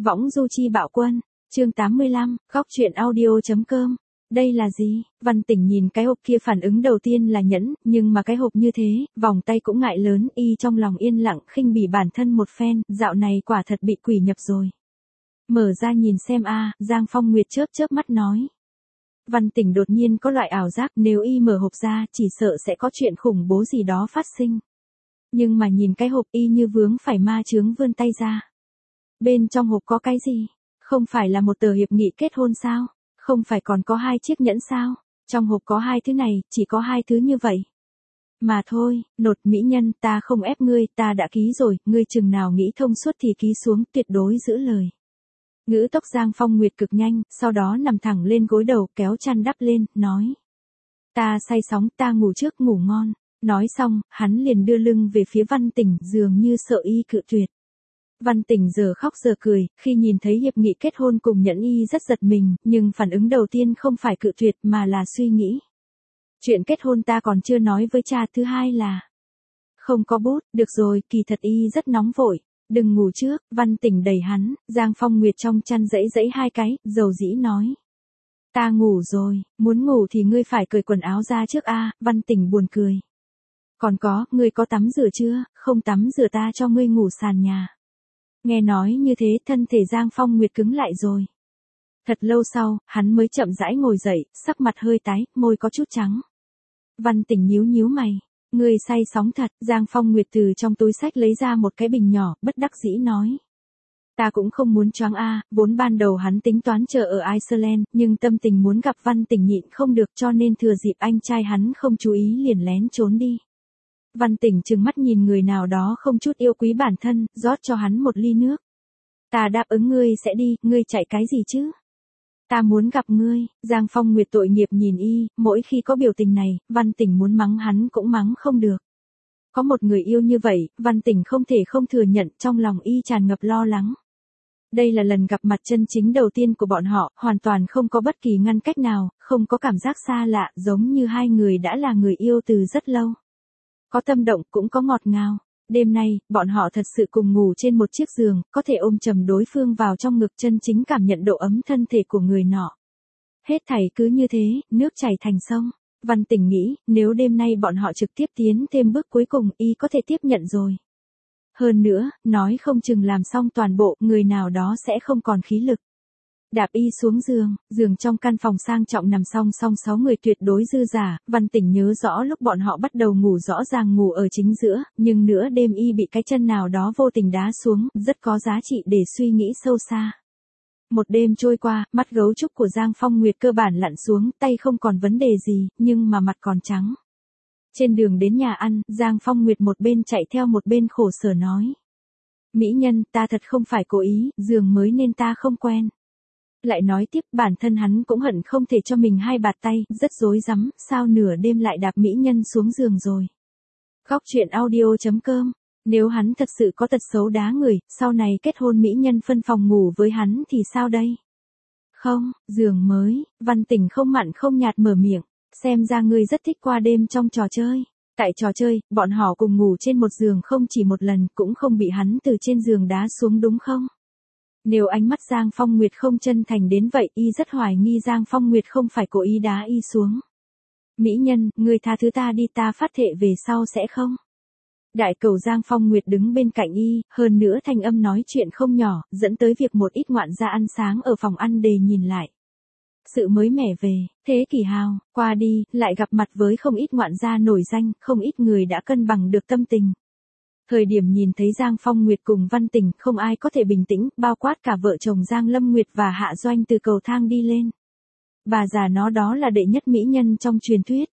Võng du chi bạo quân, chương 85, góc truyện audio.com. Đây là gì? Văn Tỉnh nhìn cái hộp kia, phản ứng đầu tiên là nhẫn, nhưng mà cái hộp như thế, vòng tay cũng ngại lớn, y trong lòng yên lặng khinh bỉ bản thân một phen, dạo này quả thật bị quỷ nhập rồi. Mở ra nhìn xem a, Giang Phong Nguyệt chớp chớp mắt nói. Văn Tỉnh đột nhiên có loại ảo giác, nếu y mở hộp ra, chỉ sợ sẽ có chuyện khủng bố gì đó phát sinh. Nhưng mà nhìn cái hộp, y như vướng phải ma chướng, vươn tay ra. Bên trong hộp có cái gì? Không phải là một tờ hiệp nghị kết hôn sao? Không phải còn có 2 chiếc nhẫn sao? Trong hộp có 2 thứ này, chỉ có 2 thứ như vậy. Mà thôi, nột mỹ nhân, ta không ép ngươi, ta đã ký rồi, ngươi chừng nào nghĩ thông suốt thì ký xuống, tuyệt đối giữ lời. Ngữ tốc Giang Phong Nguyệt cực nhanh, sau đó nằm thẳng lên gối đầu, kéo chăn đắp lên, nói. Ta say sóng, ta ngủ trước, ngủ ngon. Nói xong, hắn liền đưa lưng về phía Văn Tỉnh, dường như sợ y cự tuyệt. Văn Tỉnh giờ khóc giờ cười, khi nhìn thấy hiệp nghị kết hôn cùng nhẫn, y rất giật mình, nhưng phản ứng đầu tiên không phải cự tuyệt mà là suy nghĩ. Chuyện kết hôn ta còn chưa nói với cha, thứ hai là không có bút, được rồi, kỳ thật y rất nóng vội. Đừng ngủ trước, Văn Tỉnh đẩy hắn, Giang Phong Nguyệt trong chăn dẫy dẫy 2 cái, dầu dĩ nói. Ta ngủ rồi, muốn ngủ thì ngươi phải cởi quần áo ra trước a. Văn Tỉnh buồn cười. Còn có, ngươi có tắm rửa chưa? Không tắm rửa ta cho ngươi ngủ sàn nhà. Nghe nói như thế, thân thể Giang Phong Nguyệt cứng lại rồi. Thật lâu sau, hắn mới chậm rãi ngồi dậy, sắc mặt hơi tái, môi có chút trắng. Văn Tỉnh nhíu nhíu mày. Ngươi say sóng thật. Giang Phong Nguyệt từ trong túi xách lấy ra một cái bình nhỏ, bất đắc dĩ nói. Ta cũng không muốn choáng a, vốn ban đầu hắn tính toán chờ ở Iceland, nhưng tâm tình muốn gặp Văn Tỉnh nhịn không được, cho nên thừa dịp anh trai hắn không chú ý liền lén trốn đi. Văn Tỉnh trừng mắt nhìn người nào đó không chút yêu quý bản thân, rót cho hắn một ly nước. Ta đáp ứng ngươi sẽ đi, ngươi chạy cái gì chứ? Ta muốn gặp ngươi. Giang Phong Nguyệt tội nghiệp nhìn y, mỗi khi có biểu tình này, Văn Tỉnh muốn mắng hắn cũng mắng không được. Có một người yêu như vậy, Văn Tỉnh không thể không thừa nhận, trong lòng y tràn ngập lo lắng. Đây là lần gặp mặt chân chính đầu tiên của bọn họ, hoàn toàn không có bất kỳ ngăn cách nào, không có cảm giác xa lạ, giống như hai người đã là người yêu từ rất lâu. Có tâm động cũng có ngọt ngào. Đêm nay, bọn họ thật sự cùng ngủ trên một chiếc giường, có thể ôm chầm đối phương vào trong ngực, chân chính cảm nhận độ ấm thân thể của người nọ. Hết thảy cứ như thế, nước chảy thành sông. Văn Tỉnh nghĩ, nếu đêm nay bọn họ trực tiếp tiến thêm bước cuối cùng, y có thể tiếp nhận rồi. Hơn nữa, nói không chừng làm xong toàn bộ, người nào đó sẽ không còn khí lực. Đạp y xuống giường, giường trong căn phòng sang trọng nằm song song 6 người tuyệt đối dư giả. Văn Tỉnh nhớ rõ lúc bọn họ bắt đầu ngủ rõ ràng ngủ ở chính giữa, nhưng nửa đêm y bị cái chân nào đó vô tình đá xuống, rất có giá trị để suy nghĩ sâu xa. Một đêm trôi qua, mắt gấu trúc của Giang Phong Nguyệt cơ bản lặn xuống, tay không còn vấn đề gì, nhưng mà mặt còn trắng. Trên đường đến nhà ăn, Giang Phong Nguyệt một bên chạy theo một bên khổ sở nói. Mỹ nhân, ta thật không phải cố ý, giường mới nên ta không quen. Lại nói tiếp, bản thân hắn cũng hận không thể cho mình 2 bạt tay, rất rối rắm, sao nửa đêm lại đạp mỹ nhân xuống giường rồi. Góc truyện audio.com. Nếu hắn thật sự có tật xấu đá người, sau này kết hôn mỹ nhân phân phòng ngủ với hắn thì sao đây? Không, giường mới. Văn Tỉnh không mặn không nhạt mở miệng. Xem ra ngươi rất thích qua đêm trong trò chơi. Tại trò chơi, bọn họ cùng ngủ trên một giường không chỉ một lần, cũng không bị hắn từ trên giường đá xuống đúng không? Nếu ánh mắt Giang Phong Nguyệt không chân thành đến vậy, y rất hoài nghi Giang Phong Nguyệt không phải cố ý đá y xuống. Mỹ nhân, ngươi tha thứ ta đi, ta phát thệ về sau sẽ không. Đại cầu Giang Phong Nguyệt đứng bên cạnh y, hơn nữa thanh âm nói chuyện không nhỏ, dẫn tới việc một ít ngoạn gia ăn sáng ở phòng ăn đề nhìn lại. Sự mới mẻ về, thế kỷ hào, qua đi, lại gặp mặt với không ít ngoạn gia nổi danh, không ít người đã cân bằng được tâm tình. Thời điểm nhìn thấy Giang Phong Nguyệt cùng Văn Tỉnh, không ai có thể bình tĩnh, bao quát cả vợ chồng Giang Lâm Nguyệt và Hạ Doanh từ cầu thang đi lên. Bà già nó đó là đệ nhất mỹ nhân trong truyền thuyết.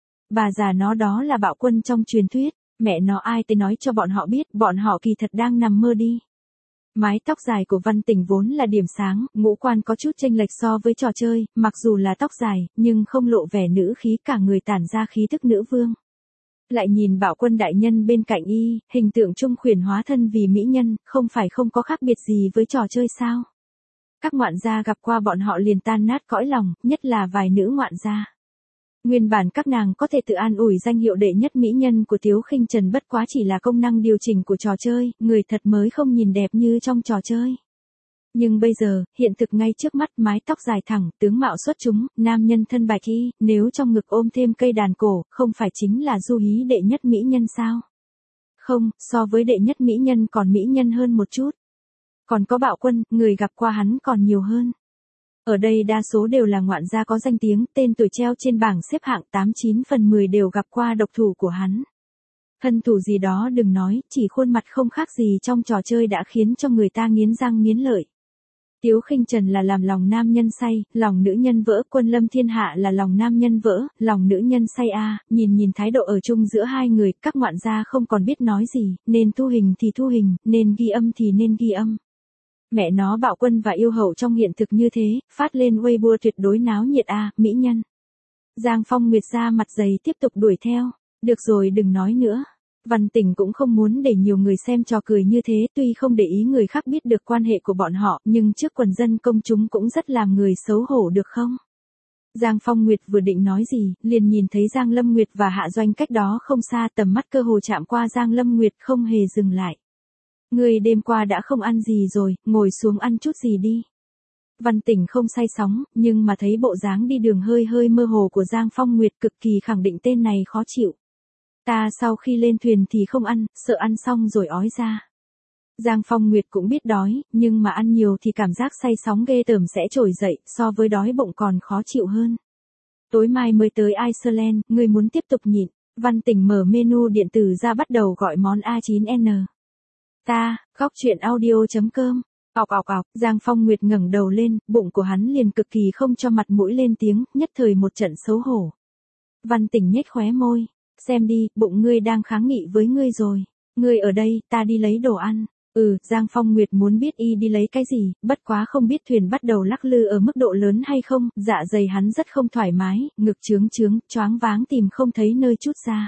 Bà già nó đó là bạo quân trong truyền thuyết. Mẹ nó ai tới nói cho bọn họ biết, bọn họ kỳ thật đang nằm mơ đi. Mái tóc dài của Văn Tỉnh vốn là điểm sáng, ngũ quan có chút chênh lệch so với trò chơi, mặc dù là tóc dài, nhưng không lộ vẻ nữ khí, cả người tản ra khí thức nữ vương. Lại nhìn bạo quân đại nhân bên cạnh y, hình tượng trung khuyển hóa thân vì mỹ nhân, không phải không có khác biệt gì với trò chơi sao? Các ngoạn gia gặp qua bọn họ liền tan nát cõi lòng, nhất là vài nữ ngoạn gia. Nguyên bản các nàng có thể tự an ủi danh hiệu đệ nhất mỹ nhân của Tiếu Khinh Trần bất quá chỉ là công năng điều chỉnh của trò chơi, người thật mới không nhìn đẹp như trong trò chơi. Nhưng bây giờ, hiện thực ngay trước mắt, mái tóc dài thẳng, tướng mạo xuất chúng, nam nhân thân bạch y, nếu trong ngực ôm thêm cây đàn cổ, không phải chính là Du Hí đệ nhất mỹ nhân sao? Không, so với đệ nhất mỹ nhân còn mỹ nhân hơn một chút. Còn có Bạo Quân, người gặp qua hắn còn nhiều hơn. Ở đây đa số đều là ngoạn gia có danh tiếng, tên tuổi treo trên bảng xếp hạng 89 phần 10 đều gặp qua độc thủ của hắn. Thân thủ gì đó đừng nói, chỉ khuôn mặt không khác gì trong trò chơi đã khiến cho người ta nghiến răng nghiến lợi. Tiếu Khinh Trần là làm lòng nam nhân say, lòng nữ nhân vỡ, Quân Lâm Thiên Hạ là lòng nam nhân vỡ, lòng nữ nhân say a. Nhìn thái độ ở chung giữa hai người, các ngoạn gia không còn biết nói gì, nên thu hình thì thu hình, nên ghi âm thì nên ghi âm. Mẹ nó Bạo Quân và yêu hậu trong hiện thực như thế, phát lên Weibo tuyệt đối náo nhiệt a, mỹ nhân. Giang Phong Nguyệt ra mặt dày tiếp tục đuổi theo. Được rồi đừng nói nữa. Văn Tỉnh cũng không muốn để nhiều người xem trò cười như thế, tuy không để ý người khác biết được quan hệ của bọn họ, nhưng trước quần dân công chúng cũng rất làm người xấu hổ được không? Giang Phong Nguyệt vừa định nói gì, liền nhìn thấy Giang Lâm Nguyệt và Hạ Doanh cách đó không xa, tầm mắt cơ hồ chạm qua Giang Lâm Nguyệt không hề dừng lại. Người đêm qua đã không ăn gì rồi, ngồi xuống ăn chút gì đi. Văn Tỉnh không say sóng, nhưng mà thấy bộ dáng đi đường hơi hơi mơ hồ của Giang Phong Nguyệt cực kỳ khẳng định tên này khó chịu. Ta sau khi lên thuyền thì không ăn, sợ ăn xong rồi ói ra. Giang Phong Nguyệt cũng biết đói, nhưng mà ăn nhiều thì cảm giác say sóng ghê tởm sẽ trồi dậy, so với đói bụng còn khó chịu hơn. Tối mai mới tới Iceland, ngươi muốn tiếp tục nhịn. Văn Tỉnh mở menu điện tử ra bắt đầu gọi món A9N. Góc truyện audio.com. Ọc, Giang Phong Nguyệt ngẩng đầu lên, bụng của hắn liền cực kỳ không cho mặt mũi lên tiếng, nhất thời một trận xấu hổ. Văn Tỉnh nhếch khóe môi. Xem đi, bụng ngươi đang kháng nghị với ngươi rồi. Ngươi ở đây, ta đi lấy đồ ăn. Giang Phong Nguyệt muốn biết y đi lấy cái gì, bất quá không biết thuyền bắt đầu lắc lư ở mức độ lớn hay không, dạ dày hắn rất không thoải mái, ngực trướng, choáng váng tìm không thấy nơi trút ra.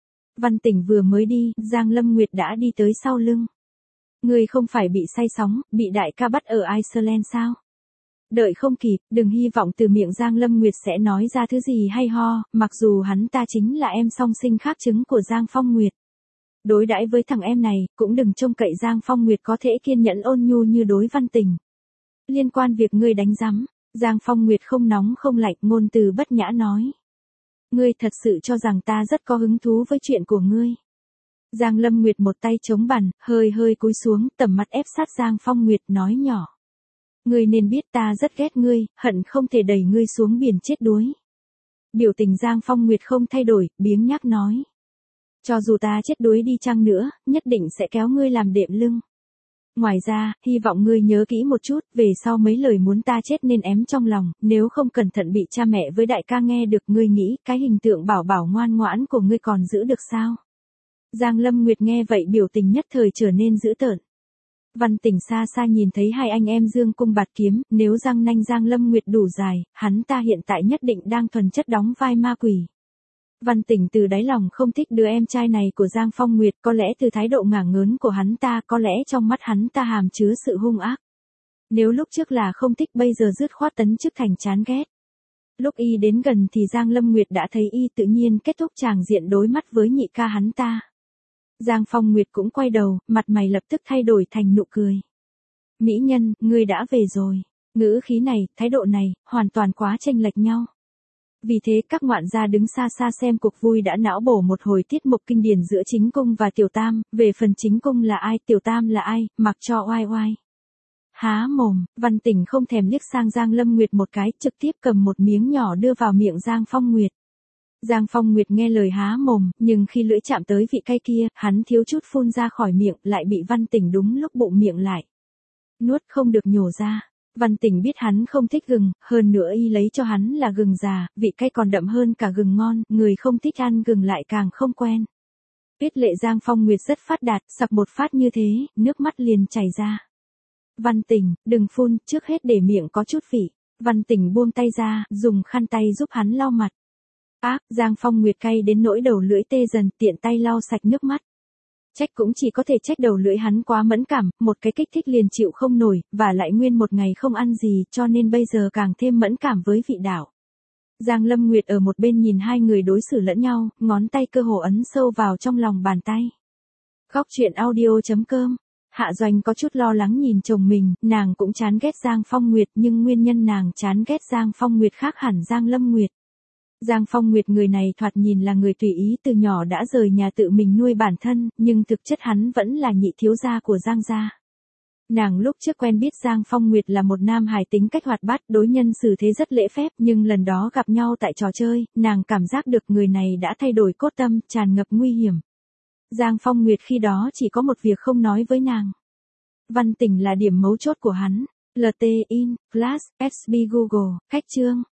Văn Tỉnh vừa mới đi, Giang Lâm Nguyệt đã đi tới sau lưng. Ngươi không phải bị say sóng, bị đại ca bắt ở Iceland sao? Đợi không kịp, đừng hy vọng từ miệng Giang Lâm Nguyệt sẽ nói ra thứ gì hay ho, mặc dù hắn ta chính là em song sinh khác trứng của Giang Phong Nguyệt. Đối đãi với thằng em này, cũng đừng trông cậy Giang Phong Nguyệt có thể kiên nhẫn ôn nhu như đối Văn Tỉnh. Liên quan việc ngươi đánh rắm, Giang Phong Nguyệt không nóng không lạnh, ngôn từ bất nhã nói. Ngươi thật sự cho rằng ta rất có hứng thú với chuyện của ngươi. Giang Lâm Nguyệt một tay chống bàn, hơi cúi xuống, tầm mắt ép sát Giang Phong Nguyệt nói nhỏ. Ngươi nên biết ta rất ghét ngươi, hận không thể đẩy ngươi xuống biển chết đuối. Biểu tình Giang Phong Nguyệt không thay đổi, biếng nhác nói. Cho dù ta chết đuối đi chăng nữa, nhất định sẽ kéo ngươi làm đệm lưng. Ngoài ra, hy vọng ngươi nhớ kỹ một chút, về sau mấy lời muốn ta chết nên ém trong lòng, nếu không cẩn thận bị cha mẹ với đại ca nghe được, ngươi nghĩ cái hình tượng bảo ngoan ngoãn của ngươi còn giữ được sao? Giang Lâm Nguyệt nghe vậy biểu tình nhất thời trở nên dữ tợn. Văn Tỉnh xa xa nhìn thấy hai anh em dương cung bạt kiếm, nếu răng nanh Giang Lâm Nguyệt đủ dài, hắn ta hiện tại nhất định đang thuần chất đóng vai ma quỷ. Văn Tỉnh từ đáy lòng không thích đứa em trai này của Giang Phong Nguyệt, có lẽ từ thái độ ngả ngớn của hắn ta, có lẽ trong mắt hắn ta hàm chứa sự hung ác. Nếu lúc trước là không thích, bây giờ dứt khoát tấn chức thành chán ghét. Lúc y đến gần thì Giang Lâm Nguyệt đã thấy y tự nhiên kết thúc tràng diện đối mắt với nhị ca hắn ta. Giang Phong Nguyệt cũng quay đầu, mặt mày lập tức thay đổi thành nụ cười. Mỹ nhân, ngươi đã về rồi. Ngữ khí này, thái độ này, hoàn toàn quá chênh lệch nhau. Vì thế các ngoạn gia đứng xa xa xem cuộc vui đã não bổ một hồi tiết mục kinh điển giữa chính cung và tiểu tam, về phần chính cung là ai, tiểu tam là ai, mặc cho oai oai. Há mồm, Văn Tỉnh không thèm liếc sang Giang Lâm Nguyệt một cái, trực tiếp cầm một miếng nhỏ đưa vào miệng Giang Phong Nguyệt. Giang Phong Nguyệt nghe lời há mồm, nhưng khi lưỡi chạm tới vị cay kia, hắn thiếu chút phun ra khỏi miệng, lại bị Văn Tỉnh đúng lúc bụng miệng lại. Nuốt không được nhổ ra. Văn Tỉnh biết hắn không thích gừng, hơn nữa y lấy cho hắn là gừng già, vị cay còn đậm hơn cả gừng ngon, người không thích ăn gừng lại càng không quen. Biết lệ Giang Phong Nguyệt rất phát đạt, sặc một phát như thế, nước mắt liền chảy ra. Văn Tỉnh, đừng phun, trước hết để miệng có chút vị. Văn Tỉnh buông tay ra, dùng khăn tay giúp hắn lau mặt. Giang Phong Nguyệt cay đến nỗi đầu lưỡi tê dần, tiện tay lau sạch nước mắt. Trách cũng chỉ có thể trách đầu lưỡi hắn quá mẫn cảm, một cái kích thích liền chịu không nổi, và lại nguyên một ngày không ăn gì, cho nên bây giờ càng thêm mẫn cảm với vị đạo. Giang Lâm Nguyệt ở một bên nhìn hai người đối xử lẫn nhau, ngón tay cơ hồ ấn sâu vào trong lòng bàn tay. Góc truyện audio.com Hạ Doanh có chút lo lắng nhìn chồng mình, nàng cũng chán ghét Giang Phong Nguyệt nhưng nguyên nhân nàng chán ghét Giang Phong Nguyệt khác hẳn Giang Lâm Nguyệt. Giang Phong Nguyệt người này thoạt nhìn là người tùy ý từ nhỏ đã rời nhà tự mình nuôi bản thân, nhưng thực chất hắn vẫn là nhị thiếu gia của Giang gia. Nàng lúc trước quen biết Giang Phong Nguyệt là một nam hài tính cách hoạt bát, đối nhân xử thế rất lễ phép, nhưng lần đó gặp nhau tại trò chơi, nàng cảm giác được người này đã thay đổi cốt tâm, tràn ngập nguy hiểm. Giang Phong Nguyệt khi đó chỉ có một việc không nói với nàng. Văn Tỉnh là điểm mấu chốt của hắn. LT In, Class, SB Google, Khách Trương.